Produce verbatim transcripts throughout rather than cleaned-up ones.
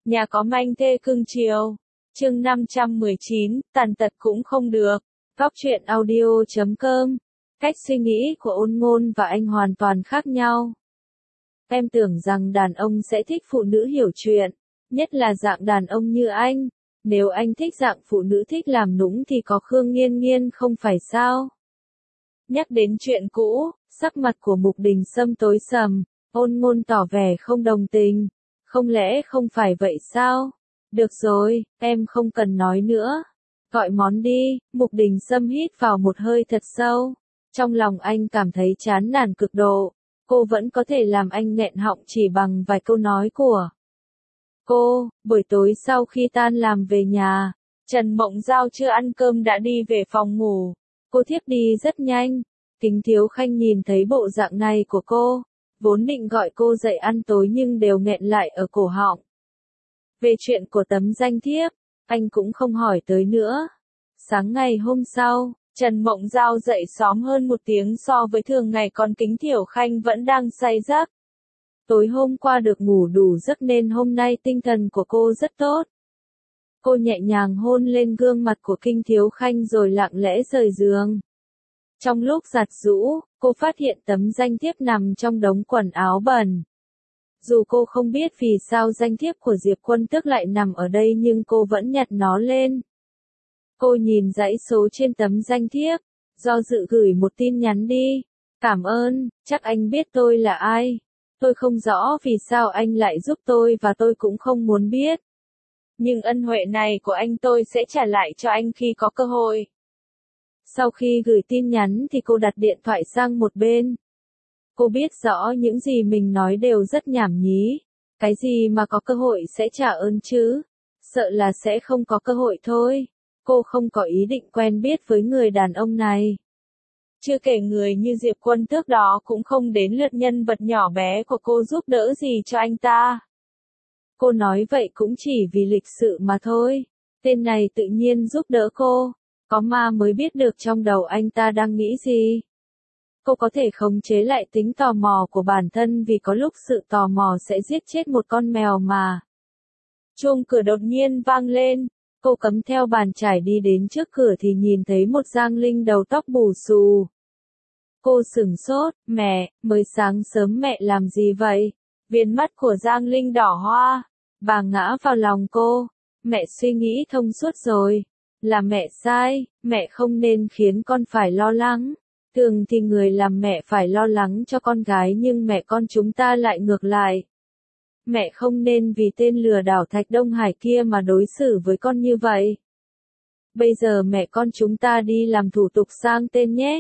Nhà có manh thê cưng chiều. Chương năm trăm mười chín, tàn tật cũng không được. Góc truyện audio chấm com. Cách suy nghĩ của Ôn Ngôn và anh hoàn toàn khác nhau. Em tưởng rằng đàn ông sẽ thích phụ nữ hiểu chuyện, nhất là dạng đàn ông như anh. Nếu anh thích dạng phụ nữ thích làm nũng thì có Khương Nghiên Nghiên không phải sao? Nhắc đến chuyện cũ, sắc mặt của Mục Đình Sâm tối sầm, Ôn Ngôn tỏ vẻ không đồng tình. Không lẽ không phải vậy sao? Được rồi, em không cần nói nữa. Gọi món đi. Mục Đình Sâm hít vào một hơi thật sâu. Trong lòng anh cảm thấy chán nản cực độ. Cô vẫn có thể làm anh nghẹn họng chỉ bằng vài câu nói của cô. Buổi tối sau khi tan làm về nhà, Trần Mộng Giao chưa ăn cơm đã đi về phòng ngủ. Cô thiếp đi rất nhanh. Kính Thiếu Khanh nhìn thấy bộ dạng này của cô, vốn định gọi cô dậy ăn tối nhưng đều nghẹn lại ở cổ họng. Về chuyện của tấm danh thiếp, anh cũng không hỏi tới nữa. Sáng ngày hôm sau, Trần Mộng Giao dậy sớm hơn một tiếng so với thường ngày, còn Kính Thiểu Khanh vẫn đang say giấc. Tối hôm qua được ngủ đủ giấc nên hôm nay tinh thần của cô rất tốt. Cô nhẹ nhàng hôn lên gương mặt của Kinh Thiếu Khanh rồi lặng lẽ rời giường. Trong lúc giặt giũ, cô phát hiện tấm danh thiếp nằm trong đống quần áo bẩn. Dù cô không biết vì sao danh thiếp của Diệp Quân Tước lại nằm ở đây nhưng cô vẫn nhặt nó lên. Cô nhìn dãy số trên tấm danh thiếp, do dự gửi một tin nhắn đi. Cảm ơn, chắc anh biết tôi là ai. Tôi không rõ vì sao anh lại giúp tôi và tôi cũng không muốn biết. Nhưng ân huệ này của anh tôi sẽ trả lại cho anh khi có cơ hội. Sau khi gửi tin nhắn thì cô đặt điện thoại sang một bên. Cô biết rõ những gì mình nói đều rất nhảm nhí. Cái gì mà có cơ hội sẽ trả ơn chứ? Sợ là sẽ không có cơ hội thôi. Cô không có ý định quen biết với người đàn ông này. Chưa kể người như Diệp Quân Tước đó cũng không đến lượt nhân vật nhỏ bé của cô giúp đỡ gì cho anh ta. Cô nói vậy cũng chỉ vì lịch sự mà thôi. Tên này tự nhiên giúp đỡ cô. Có ma mới biết được trong đầu anh ta đang nghĩ gì. Cô có thể khống chế lại tính tò mò của bản thân vì có lúc sự tò mò sẽ giết chết một con mèo mà. Chuông cửa đột nhiên vang lên. Cô cắm theo bàn chải đi đến trước cửa thì nhìn thấy một Giang Linh đầu tóc bù xù. Cô sửng sốt, mẹ, mới sáng sớm mẹ làm gì vậy? Viền mắt của Giang Linh đỏ hoa. Bà ngã vào lòng cô. Mẹ suy nghĩ thông suốt rồi. Là mẹ sai, mẹ không nên khiến con phải lo lắng. Thường thì người làm mẹ phải lo lắng cho con gái nhưng mẹ con chúng ta lại ngược lại. Mẹ không nên vì tên lừa đảo Thạch Đông Hải kia mà đối xử với con như vậy. Bây giờ mẹ con chúng ta đi làm thủ tục sang tên nhé.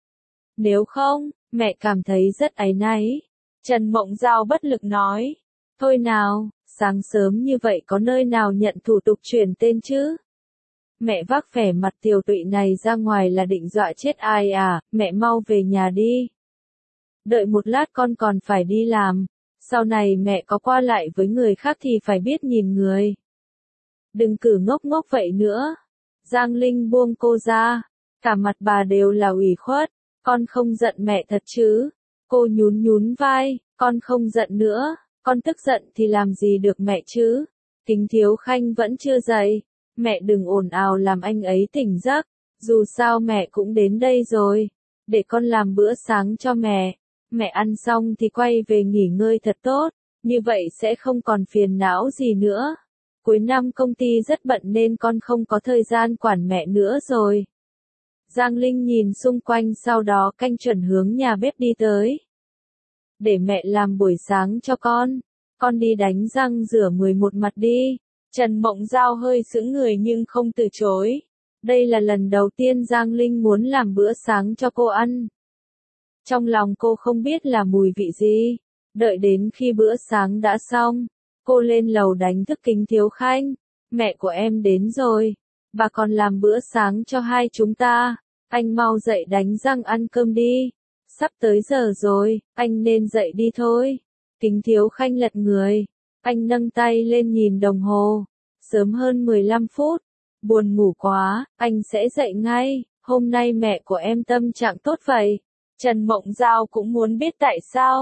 Nếu không, mẹ cảm thấy rất áy náy. Trần Mộng Giao bất lực nói. Thôi nào, sáng sớm như vậy có nơi nào nhận thủ tục chuyển tên chứ? Mẹ vác vẻ mặt tiều tụy này ra ngoài là định dọa chết ai à, mẹ mau về nhà đi. Đợi một lát con còn phải đi làm, sau này mẹ có qua lại với người khác thì phải biết nhìn người. Đừng cử ngốc ngốc vậy nữa. Giang Linh buông cô ra, cả mặt bà đều là ủy khuất, con không giận mẹ thật chứ? Cô nhún nhún vai, con không giận nữa, con tức giận thì làm gì được mẹ chứ? Kính Thiếu Khanh vẫn chưa dậy. Mẹ đừng ồn ào làm anh ấy tỉnh giấc, dù sao mẹ cũng đến đây rồi. Để con làm bữa sáng cho mẹ. Mẹ ăn xong thì quay về nghỉ ngơi thật tốt, như vậy sẽ không còn phiền não gì nữa. Cuối năm công ty rất bận nên con không có thời gian quản mẹ nữa rồi. Giang Linh nhìn xung quanh sau đó canh chuẩn hướng nhà bếp đi tới. Để mẹ làm buổi sáng cho con, con đi đánh răng rửa mười một mặt đi. Trần Mộng Giao hơi sững người nhưng không từ chối. Đây là lần đầu tiên Giang Linh muốn làm bữa sáng cho cô ăn. Trong lòng cô không biết là mùi vị gì. Đợi đến khi bữa sáng đã xong, cô lên lầu đánh thức Kính Thiếu Khanh. Mẹ của em đến rồi. Bà còn làm bữa sáng cho hai chúng ta. Anh mau dậy đánh răng ăn cơm đi. Sắp tới giờ rồi, anh nên dậy đi thôi. Kính Thiếu Khanh lật người. Anh nâng tay lên nhìn đồng hồ. Sớm hơn mười lăm phút. Buồn ngủ quá, anh sẽ dậy ngay. Hôm nay mẹ của em tâm trạng tốt vậy. Trần Mộng Giao cũng muốn biết tại sao.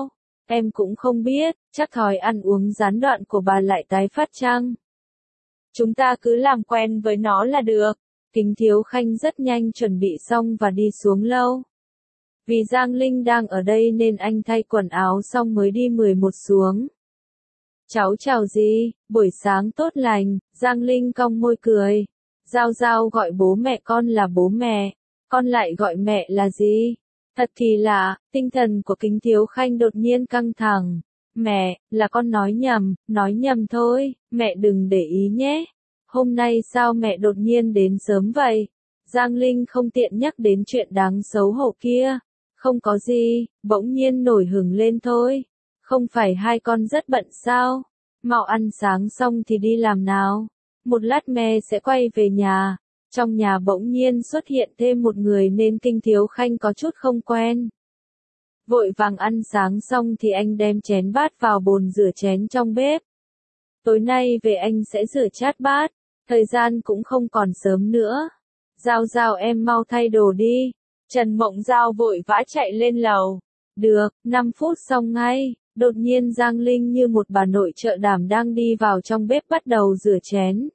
Em cũng không biết, chắc thói ăn uống gián đoạn của bà lại tái phát chăng? Chúng ta cứ làm quen với nó là được. Kính Thiếu Khanh rất nhanh chuẩn bị xong và đi xuống lâu. Vì Giang Linh đang ở đây nên anh thay quần áo xong mới đi mười một xuống. Cháu chào dì, buổi sáng tốt lành, Giang Linh cong môi cười. Giao Giao gọi bố mẹ con là bố mẹ, con lại gọi mẹ là gì? Thật kỳ lạ, tinh thần của Kính Thiếu Khanh đột nhiên căng thẳng. Mẹ, là con nói nhầm, nói nhầm thôi, mẹ đừng để ý nhé. Hôm nay sao mẹ đột nhiên đến sớm vậy? Giang Linh không tiện nhắc đến chuyện đáng xấu hổ kia. Không có gì, bỗng nhiên nổi hứng lên thôi. Không phải hai con rất bận sao? Mau ăn sáng xong thì đi làm nào. Một lát mẹ sẽ quay về nhà. Trong nhà bỗng nhiên xuất hiện thêm một người nên Kinh Thiếu Khanh có chút không quen. Vội vàng ăn sáng xong thì anh đem chén bát vào bồn rửa chén trong bếp. Tối nay về anh sẽ rửa chát bát, thời gian cũng không còn sớm nữa. Giao Giao em mau thay đồ đi. Trần Mộng Giao vội vã chạy lên lầu. Được, năm phút xong ngay. Đột nhiên Giang Linh như một bà nội trợ đảm đang đi vào trong bếp bắt đầu rửa chén.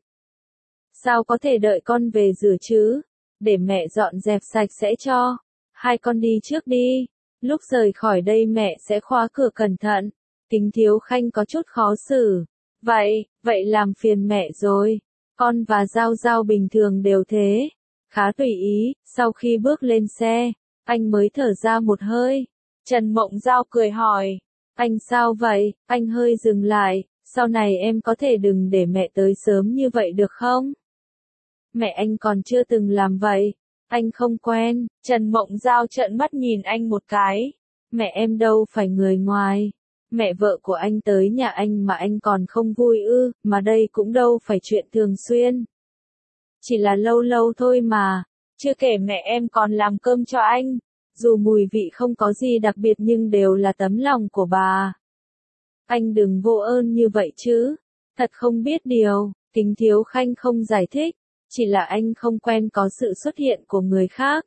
Sao có thể đợi con về rửa chứ? Để mẹ dọn dẹp sạch sẽ cho. Hai con đi trước đi. Lúc rời khỏi đây mẹ sẽ khóa cửa cẩn thận. Kính Thiếu Khanh có chút khó xử. Vậy, vậy làm phiền mẹ rồi. Con và Giao Giao bình thường đều thế. Khá tùy ý, sau khi bước lên xe, anh mới thở ra một hơi. Trần Mộng Giao cười hỏi. Anh sao vậy? Anh hơi dừng lại. Sau này em có thể đừng để mẹ tới sớm như vậy được không? Mẹ anh còn chưa từng làm vậy. Anh không quen. Trần Mộng Giao trợn mắt nhìn anh một cái. Mẹ em đâu phải người ngoài. Mẹ vợ của anh tới nhà anh mà anh còn không vui ư, mà đây cũng đâu phải chuyện thường xuyên. Chỉ là lâu lâu thôi mà. Chưa kể mẹ em còn làm cơm cho anh. Dù mùi vị không có gì đặc biệt nhưng đều là tấm lòng của bà. Anh đừng vô ơn như vậy chứ. Thật không biết điều. Kính Thiếu Khanh không giải thích. Chỉ là anh không quen có sự xuất hiện của người khác.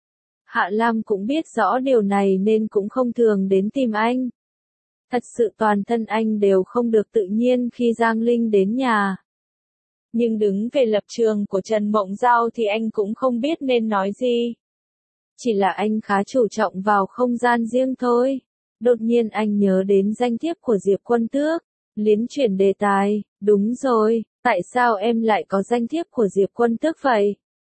Hạ Lam cũng biết rõ điều này nên cũng không thường đến tìm anh. Thật sự toàn thân anh đều không được tự nhiên khi Giang Linh đến nhà. Nhưng đứng về lập trường của Trần Mộng Giao thì anh cũng không biết nên nói gì. Chỉ là anh khá chú trọng vào không gian riêng thôi. Đột nhiên anh nhớ đến danh thiếp của Diệp Quân Tước. Liến chuyển đề tài, đúng rồi, tại sao em lại có danh thiếp của Diệp Quân Tước vậy?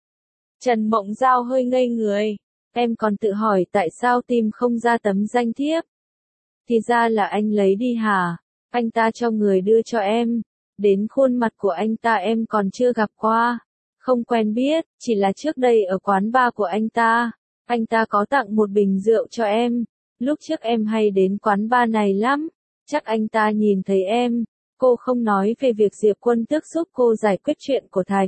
Trần Mộng Giao hơi ngây người. Em còn tự hỏi tại sao tìm không ra tấm danh thiếp. Thì ra là anh lấy đi hả? Anh ta cho người đưa cho em. Đến khuôn mặt của anh ta em còn chưa gặp qua. Không quen biết, chỉ là trước đây ở quán bar của anh ta. Anh ta có tặng một bình rượu cho em. Lúc trước em hay đến quán bar này lắm. Chắc anh ta nhìn thấy em. Cô không nói về việc Diệp Quân Tước giúp cô giải quyết chuyện của Thạch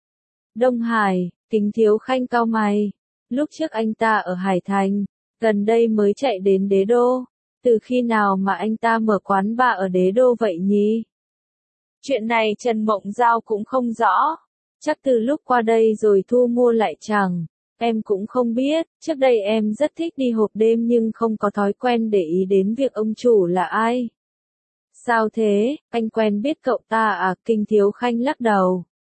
Đông Hải. Kính Thiếu Khanh cau mày. Lúc trước anh ta ở Hải Thành. Gần đây mới chạy đến Đế Đô. Từ khi nào mà anh ta mở quán bar ở Đế Đô vậy nhỉ? Chuyện này Trần Mộng Giao cũng không rõ. Chắc từ lúc qua đây rồi thu mua lại chẳng. Em cũng không biết, trước đây em rất thích đi hộp đêm nhưng không có thói quen để ý đến việc ông chủ là ai. Sao thế, anh quen biết cậu ta à? Kinh Thiếu Khanh lắc đầu.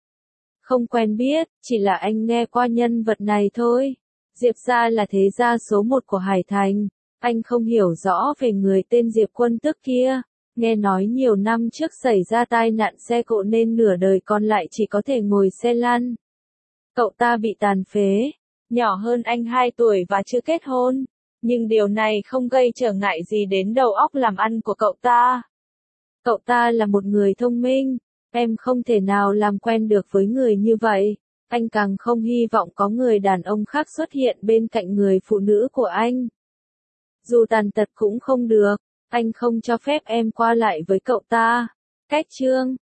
Không quen biết, chỉ là anh nghe qua nhân vật này thôi. Diệp gia là thế gia số một của Hải Thành. Anh không hiểu rõ về người tên Diệp Quân Tước kia. Nghe nói nhiều năm trước xảy ra tai nạn xe cộ nên nửa đời còn lại chỉ có thể ngồi xe lăn. Cậu ta bị tàn phế. Nhỏ hơn anh hai tuổi và chưa kết hôn. Nhưng điều này không gây trở ngại gì đến đầu óc làm ăn của cậu ta. Cậu ta là một người thông minh. Em không thể nào làm quen được với người như vậy. Anh càng không hy vọng có người đàn ông khác xuất hiện bên cạnh người phụ nữ của anh. Dù tàn tật cũng không được. Anh không cho phép em qua lại với cậu ta. Cách chương